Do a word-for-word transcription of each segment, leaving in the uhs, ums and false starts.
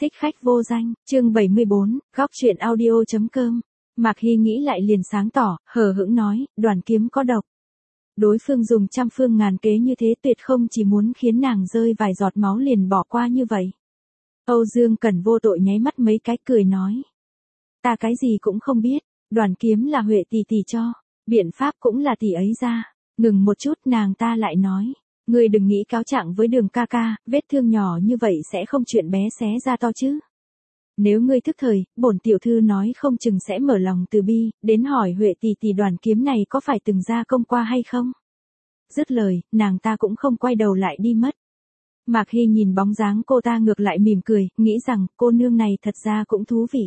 Thích khách vô danh, chương bảy mươi bốn, góc truyện audio.com. Mạc Hy nghĩ lại liền sáng tỏ, hờ hững nói, Đoàn Kiếm có độc. Đối phương dùng trăm phương ngàn kế như thế tuyệt không chỉ muốn khiến nàng rơi vài giọt máu liền bỏ qua như vậy. Âu Dương Cẩn vô tội nháy mắt mấy cái cười nói. Ta cái gì cũng không biết, Đoàn Kiếm là Huệ tỷ tỷ cho, biện pháp cũng là tỷ ấy ra. Ngừng một chút nàng ta lại nói. Ngươi đừng nghĩ cáo trạng với Đường ca ca, vết thương nhỏ như vậy sẽ không chuyện bé xé ra to chứ. Nếu ngươi thức thời, bổn tiểu thư nói không chừng sẽ mở lòng từ bi, đến hỏi Huệ tỷ tỷ Đoàn Kiếm này có phải từng ra công qua hay không. Dứt lời, nàng ta cũng không quay đầu lại đi mất. Mạc Hy nhìn bóng dáng cô ta ngược lại mỉm cười, nghĩ rằng cô nương này thật ra cũng thú vị.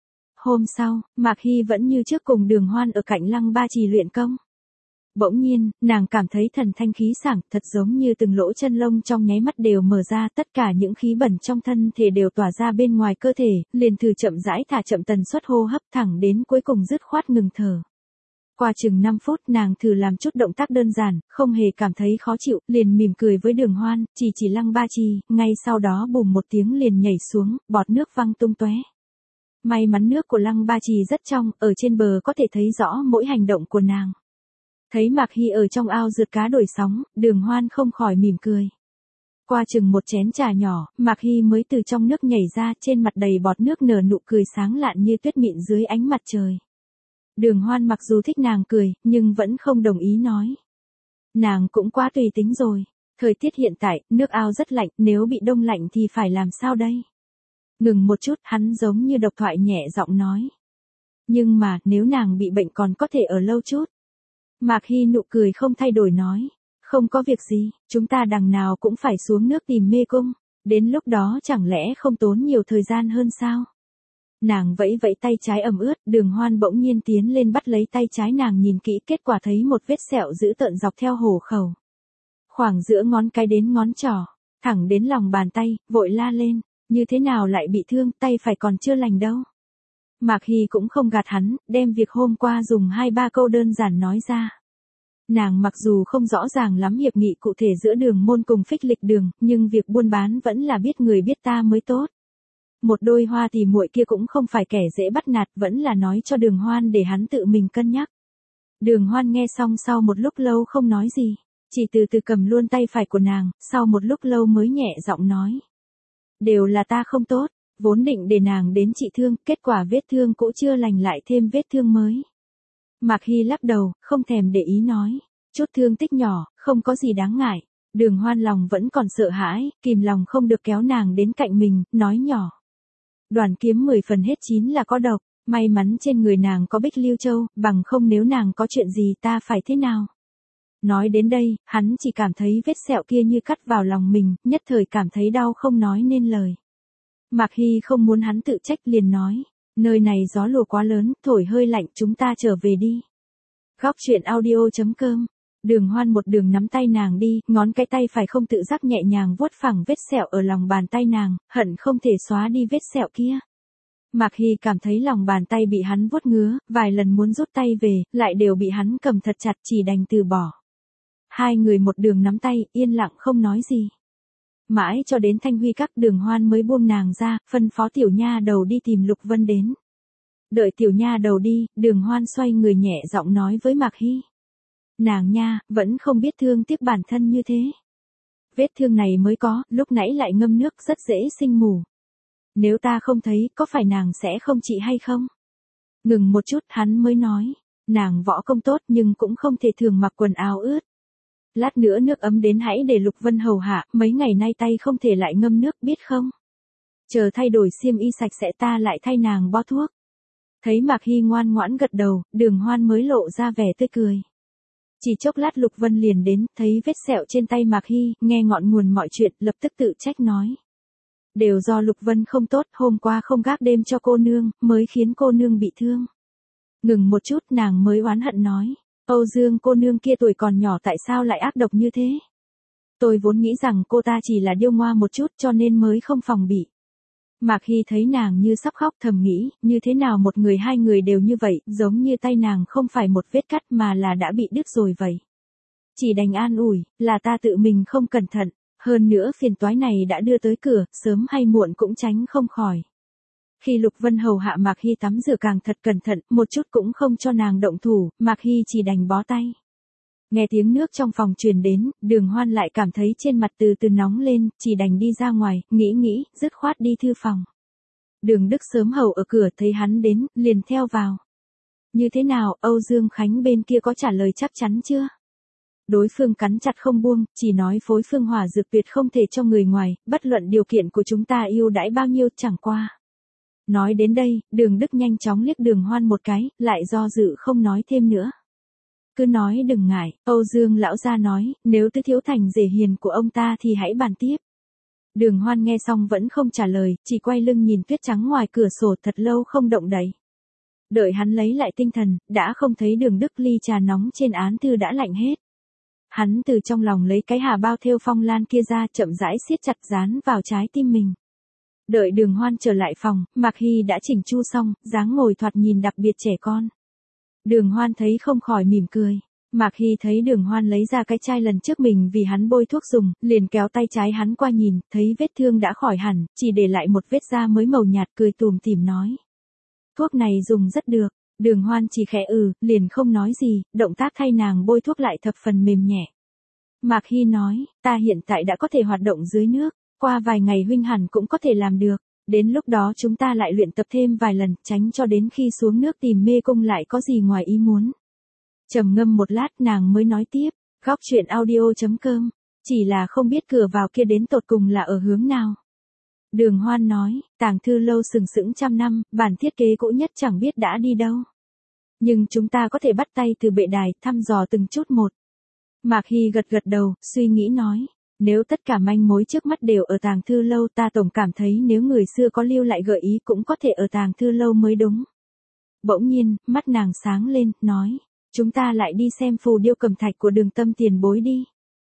Hôm sau, Mạc Hy vẫn như trước cùng Đường Hoan ở cạnh Lăng Ba Trì luyện công. Bỗng nhiên, nàng cảm thấy thần thanh khí sảng, thật giống như từng lỗ chân lông trong nháy mắt đều mở ra, tất cả những khí bẩn trong thân thể đều tỏa ra bên ngoài cơ thể, liền thử chậm rãi thả chậm tần suất hô hấp thẳng đến cuối cùng dứt khoát ngừng thở. Qua chừng năm phút nàng thử làm chút động tác đơn giản, không hề cảm thấy khó chịu, liền mỉm cười với Đường Hoan, chỉ chỉ Lăng Ba Trì, ngay sau đó bùm một tiếng liền nhảy xuống, bọt nước văng tung tóe. May mắn nước của Lăng Ba Trì rất trong, ở trên bờ có thể thấy rõ mỗi hành động của nàng. Thấy Mạc Hy ở trong ao rượt cá đổi sóng, Đường Hoan không khỏi mỉm cười. Qua chừng một chén trà nhỏ, Mạc Hy mới từ trong nước nhảy ra, trên mặt đầy bọt nước nở nụ cười sáng lạn như tuyết mịn dưới ánh mặt trời. Đường Hoan mặc dù thích nàng cười, nhưng vẫn không đồng ý nói. Nàng cũng quá tùy tính rồi. Thời tiết hiện tại, nước ao rất lạnh, nếu bị đông lạnh thì phải làm sao đây? Ngừng một chút, hắn giống như độc thoại nhẹ giọng nói. Nhưng mà, nếu nàng bị bệnh còn có thể ở lâu chút. Mạc Hy nụ cười không thay đổi nói. Không có việc gì, chúng ta đằng nào cũng phải xuống nước tìm mê cung. Đến lúc đó chẳng lẽ không tốn nhiều thời gian hơn sao? Nàng vẫy vẫy tay trái ẩm ướt, Đường Hoan bỗng nhiên tiến lên bắt lấy tay trái nàng nhìn kỹ, kết quả thấy một vết sẹo dữ tợn dọc theo hổ khẩu. Khoảng giữa ngón cái đến ngón trỏ, thẳng đến lòng bàn tay, vội la lên. Như thế nào lại bị thương, tay phải còn chưa lành đâu. Mạc Hy cũng không gạt hắn, đem việc hôm qua dùng hai ba câu đơn giản nói ra. Nàng mặc dù không rõ ràng lắm hiệp nghị cụ thể giữa Đường môn cùng Phích Lịch Đường, nhưng việc buôn bán vẫn là biết người biết ta mới tốt. Một đôi hoa thì muội kia cũng không phải kẻ dễ bắt nạt, vẫn là nói cho Đường Hoan để hắn tự mình cân nhắc. Đường Hoan nghe xong sau một lúc lâu không nói gì, chỉ từ từ cầm luôn tay phải của nàng, sau một lúc lâu mới nhẹ giọng nói. Đều là ta không tốt, vốn định để nàng đến trị thương, kết quả vết thương cũ chưa lành lại thêm vết thương mới. Mạc Hy lắc đầu, không thèm để ý nói, chút thương tích nhỏ, không có gì đáng ngại. Đường Hoan lòng vẫn còn sợ hãi, kìm lòng không được kéo nàng đến cạnh mình, nói nhỏ. Đoàn Kiếm mười phần hết chín là có độc, may mắn trên người nàng có Bích Lưu Châu, bằng không nếu nàng có chuyện gì ta phải thế nào. Nói đến đây, hắn chỉ cảm thấy vết sẹo kia như cắt vào lòng mình, nhất thời cảm thấy đau không nói nên lời. Mạc Hy không muốn hắn tự trách liền nói, nơi này gió lùa quá lớn, thổi hơi lạnh, chúng ta trở về đi. Góc truyện audio.com. Đường Hoan một đường nắm tay nàng đi, ngón cái tay phải không tự giác nhẹ nhàng vuốt phẳng vết sẹo ở lòng bàn tay nàng, hận không thể xóa đi vết sẹo kia. Mạc Hy cảm thấy lòng bàn tay bị hắn vuốt ngứa, vài lần muốn rút tay về, lại đều bị hắn cầm thật chặt, chỉ đành từ bỏ. Hai người một đường nắm tay, yên lặng không nói gì. Mãi cho đến Thanh Huy Các, Đường Hoan mới buông nàng ra, phân phó tiểu nha đầu đi tìm Lục Vân đến. Đợi tiểu nha đầu đi, Đường Hoan xoay người nhẹ giọng nói với Mạc Hy. Nàng nha, vẫn không biết thương tiếc bản thân như thế. Vết thương này mới có, lúc nãy lại ngâm nước rất dễ sinh mù. Nếu ta không thấy, có phải nàng sẽ không trị hay không? Ngừng một chút hắn mới nói, nàng võ công tốt nhưng cũng không thể thường mặc quần áo ướt. Lát nữa nước ấm đến hãy để Lục Vân hầu hạ, mấy ngày nay tay không thể lại ngâm nước biết không? Chờ thay đổi xiêm y sạch sẽ ta lại thay nàng bó thuốc. Thấy Mạc Hy ngoan ngoãn gật đầu, Đường Hoan mới lộ ra vẻ tươi cười. Chỉ chốc lát Lục Vân liền đến, thấy vết sẹo trên tay Mạc Hy, nghe ngọn nguồn mọi chuyện, lập tức tự trách nói. Đều do Lục Vân không tốt, hôm qua không gác đêm cho cô nương, mới khiến cô nương bị thương. Ngừng một chút nàng mới oán hận nói. Âu Dương cô nương kia tuổi còn nhỏ tại sao lại ác độc như thế? Tôi vốn nghĩ rằng cô ta chỉ là điêu ngoa một chút cho nên mới không phòng bị. Mạc Hy thấy nàng như sắp khóc thầm nghĩ, như thế nào một người hai người đều như vậy, giống như tay nàng không phải một vết cắt mà là đã bị đứt rồi vậy. Chỉ đành an ủi, là ta tự mình không cẩn thận, Hơn nữa phiền toái này đã đưa tới cửa, sớm hay muộn cũng tránh không khỏi. Khi Lục Vân hầu hạ Mạc Hy tắm rửa càng thật cẩn thận, một chút cũng không cho nàng động thủ, Mạc Hy chỉ đành bó tay. Nghe tiếng nước trong phòng truyền đến, Đường Hoan lại cảm thấy trên mặt từ từ nóng lên, chỉ đành đi ra ngoài, nghĩ nghĩ, dứt khoát đi thư phòng. Đường Đức sớm hầu ở cửa thấy hắn đến, liền theo vào. Như thế nào, Âu Dương Khánh bên kia có trả lời chắc chắn chưa? Đối phương cắn chặt không buông, chỉ nói phối phương hỏa dược tuyệt không thể cho người ngoài, bất luận điều kiện của chúng ta ưu đãi bao nhiêu chẳng qua. Nói đến đây, Đường Đức nhanh chóng liếc Đường Hoan một cái, lại do dự không nói thêm nữa. Cứ nói đừng ngại, Âu Dương lão gia nói, nếu Tứ Thiếu Thành rể hiền của ông ta thì hãy bàn tiếp. Đường Hoan nghe xong vẫn không trả lời, chỉ quay lưng nhìn tuyết trắng ngoài cửa sổ thật lâu không động đậy. Đợi hắn lấy lại tinh thần, đã không thấy Đường Đức ly trà nóng trên án thư đã lạnh hết. Hắn từ trong lòng lấy cái hà bao thêu phong lan kia ra, chậm rãi siết chặt dán vào trái tim mình. Đợi Đường Hoan trở lại phòng, Mạc Hy đã chỉnh chu xong, dáng ngồi thoạt nhìn đặc biệt trẻ con. Đường Hoan thấy không khỏi mỉm cười. Mạc Hy thấy Đường Hoan lấy ra cái chai lần trước mình vì hắn bôi thuốc dùng, liền kéo tay trái hắn qua nhìn, thấy vết thương đã khỏi hẳn, chỉ để lại một vết da mới màu nhạt, cười tùm tìm nói. Thuốc này dùng rất được. Đường Hoan chỉ khẽ ừ, liền không nói gì, động tác thay nàng bôi thuốc lại thập phần mềm nhẹ. Mạc Hy nói, ta hiện tại đã có thể hoạt động dưới nước, qua vài ngày huynh hẳn cũng có thể làm được, đến lúc đó chúng ta lại luyện tập thêm vài lần, tránh cho đến khi xuống nước tìm mê cung lại có gì ngoài ý muốn. Trầm ngâm một lát nàng mới nói tiếp, góc truyện audio chấm com, chỉ là không biết cửa vào kia đến tột cùng là ở hướng nào. Đường Hoan nói, Tàng Thư Lâu sừng sững trăm năm, bản thiết kế cũ nhất chẳng biết đã đi đâu. Nhưng chúng ta có thể bắt tay từ bệ đài, thăm dò từng chút một. Mạc Hy gật gật đầu, suy nghĩ nói, nếu tất cả manh mối trước mắt đều ở Tàng Thư Lâu, ta tổng cảm thấy nếu người xưa có lưu lại gợi ý cũng có thể ở Tàng Thư Lâu mới đúng. Bỗng nhiên, mắt nàng sáng lên, nói, chúng ta lại đi xem phù điêu cầm thạch của Đường Tâm tiền bối đi.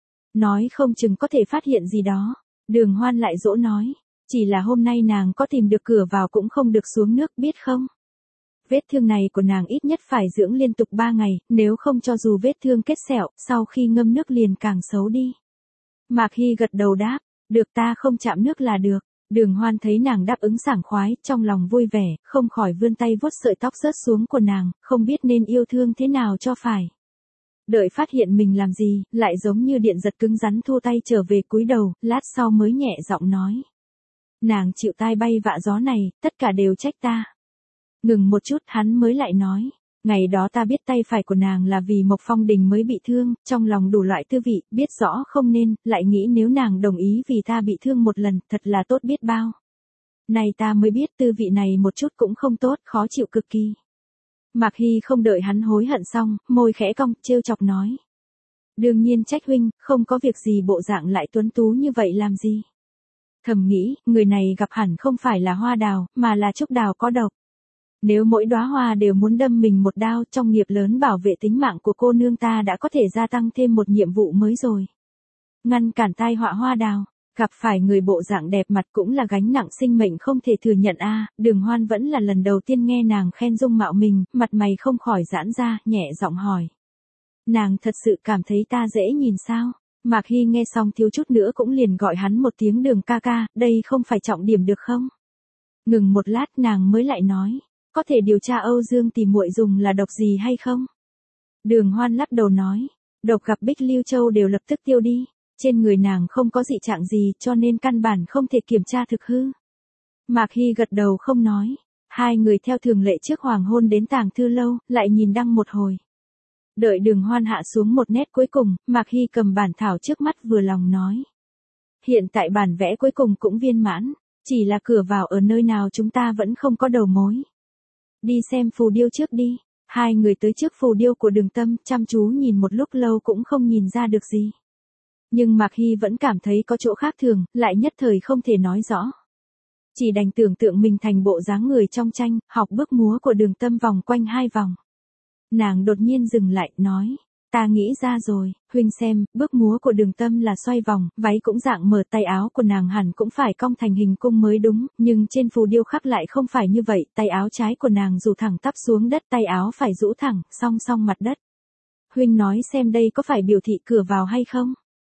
Nói không chừng có thể phát hiện gì đó. Đường Hoan lại dỗ nói, chỉ là hôm nay nàng có tìm được cửa vào cũng không được xuống nước biết không. Vết thương này của nàng ít nhất phải dưỡng liên tục ba ngày, nếu không cho dù vết thương kết sẹo, sau khi ngâm nước liền càng xấu đi. Mạc Hy gật đầu đáp, được ta không chạm nước là được. Đường Hoan thấy nàng đáp ứng sảng khoái, trong lòng vui vẻ, không khỏi vươn tay vuốt sợi tóc rớt xuống của nàng, không biết nên yêu thương thế nào cho phải. Đợi phát hiện mình làm gì, lại giống như điện giật cứng rắn thu tay trở về cúi đầu, lát sau mới nhẹ giọng nói. Nàng chịu tai bay vạ gió này, tất cả đều trách ta. Ngừng một chút hắn mới lại nói, ngày đó ta biết tay phải của nàng là vì Mộc Phong Đình mới bị thương, trong lòng đủ loại tư vị, biết rõ không nên, lại nghĩ nếu nàng đồng ý vì ta bị thương một lần, thật là tốt biết bao. Này ta mới biết tư vị này một chút cũng không tốt, khó chịu cực kỳ. Mạc Hy không đợi hắn hối hận xong, môi khẽ cong, trêu chọc nói. Đương nhiên trách huynh, không có việc gì bộ dạng lại tuấn tú như vậy làm gì. Thầm nghĩ, người này gặp hẳn không phải là hoa đào, mà là trúc đào có độc. Nếu mỗi đóa hoa đều muốn đâm mình một đao, trong nghiệp lớn bảo vệ tính mạng của cô nương ta đã có thể gia tăng thêm một nhiệm vụ mới rồi. Ngăn cản tai họa hoa đào, gặp phải người bộ dạng đẹp mặt cũng là gánh nặng sinh mệnh không thể thừa nhận a. Đường Hoan vẫn là lần đầu tiên nghe nàng khen dung mạo mình, mặt mày không khỏi giãn ra, nhẹ giọng hỏi. Nàng thật sự cảm thấy ta dễ nhìn sao? Mạc Hy nghe xong thiếu chút nữa cũng liền gọi hắn một tiếng Đường ca ca, đây không phải trọng điểm được không? Ngừng một lát nàng mới lại nói, có thể điều tra Âu Dương tìm muội dùng là độc gì hay không? Đường Hoan lắc đầu nói, độc gặp Bích Lưu Châu đều lập tức tiêu đi, trên người nàng không có dị trạng gì cho nên căn bản không thể kiểm tra thực hư. Mạc Hy gật đầu không nói, hai người theo thường lệ trước hoàng hôn đến Tàng Thư Lâu, lại nhìn đăng một hồi. Đợi Đường Hoan hạ xuống một nét cuối cùng, Mạc Hy cầm bản thảo trước mắt vừa lòng nói. Hiện tại bản vẽ cuối cùng cũng viên mãn, chỉ là cửa vào ở nơi nào chúng ta vẫn không có đầu mối. Đi xem phù điêu trước đi. Hai người tới trước phù điêu của Đường Tâm, chăm chú nhìn một lúc lâu cũng không nhìn ra được gì. Nhưng Mạc Hy vẫn cảm thấy có chỗ khác thường, lại nhất thời không thể nói rõ. Chỉ đành tưởng tượng mình thành bộ dáng người trong tranh, học bước múa của Đường Tâm vòng quanh hai vòng. Nàng đột nhiên dừng lại, nói, ta nghĩ ra rồi, huynh xem, bước múa của Đường Tâm là xoay vòng, váy cũng dạng mở, tay áo của nàng hẳn cũng phải cong thành hình cung mới đúng, nhưng trên phù điêu khắc lại không phải như vậy, tay áo trái của nàng rủ thẳng tắp xuống đất, tay áo phải rũ thẳng, song song mặt đất. Huynh nói xem đây có phải biểu thị cửa vào hay không?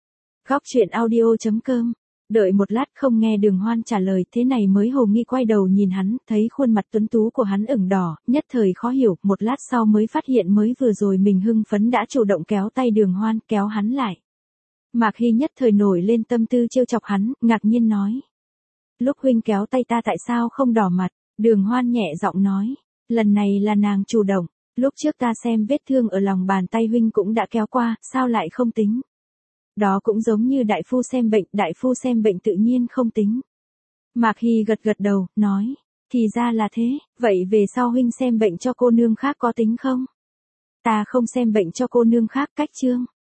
Góc chuyện audio chấm com. Đợi một lát không nghe Đường Hoan trả lời, thế này mới hồ nghi quay đầu nhìn hắn, thấy khuôn mặt tuấn tú của hắn ửng đỏ, nhất thời khó hiểu, một lát sau mới phát hiện mới vừa rồi mình hưng phấn đã chủ động kéo tay Đường Hoan, kéo hắn lại. Mạc Hy nhất thời nổi lên tâm tư trêu chọc hắn, ngạc nhiên nói. Lúc huynh kéo tay ta tại sao không đỏ mặt? Đường Hoan nhẹ giọng nói. Lần này là nàng chủ động, lúc trước ta xem vết thương ở lòng bàn tay huynh cũng đã kéo qua, sao lại không tính? Đó cũng giống như đại phu xem bệnh, đại phu xem bệnh tự nhiên không tính. Mạc Hy gật gật đầu, nói. Thì ra là thế, vậy về sau huynh xem bệnh cho cô nương khác có tính không? Ta không xem bệnh cho cô nương khác, cách chương.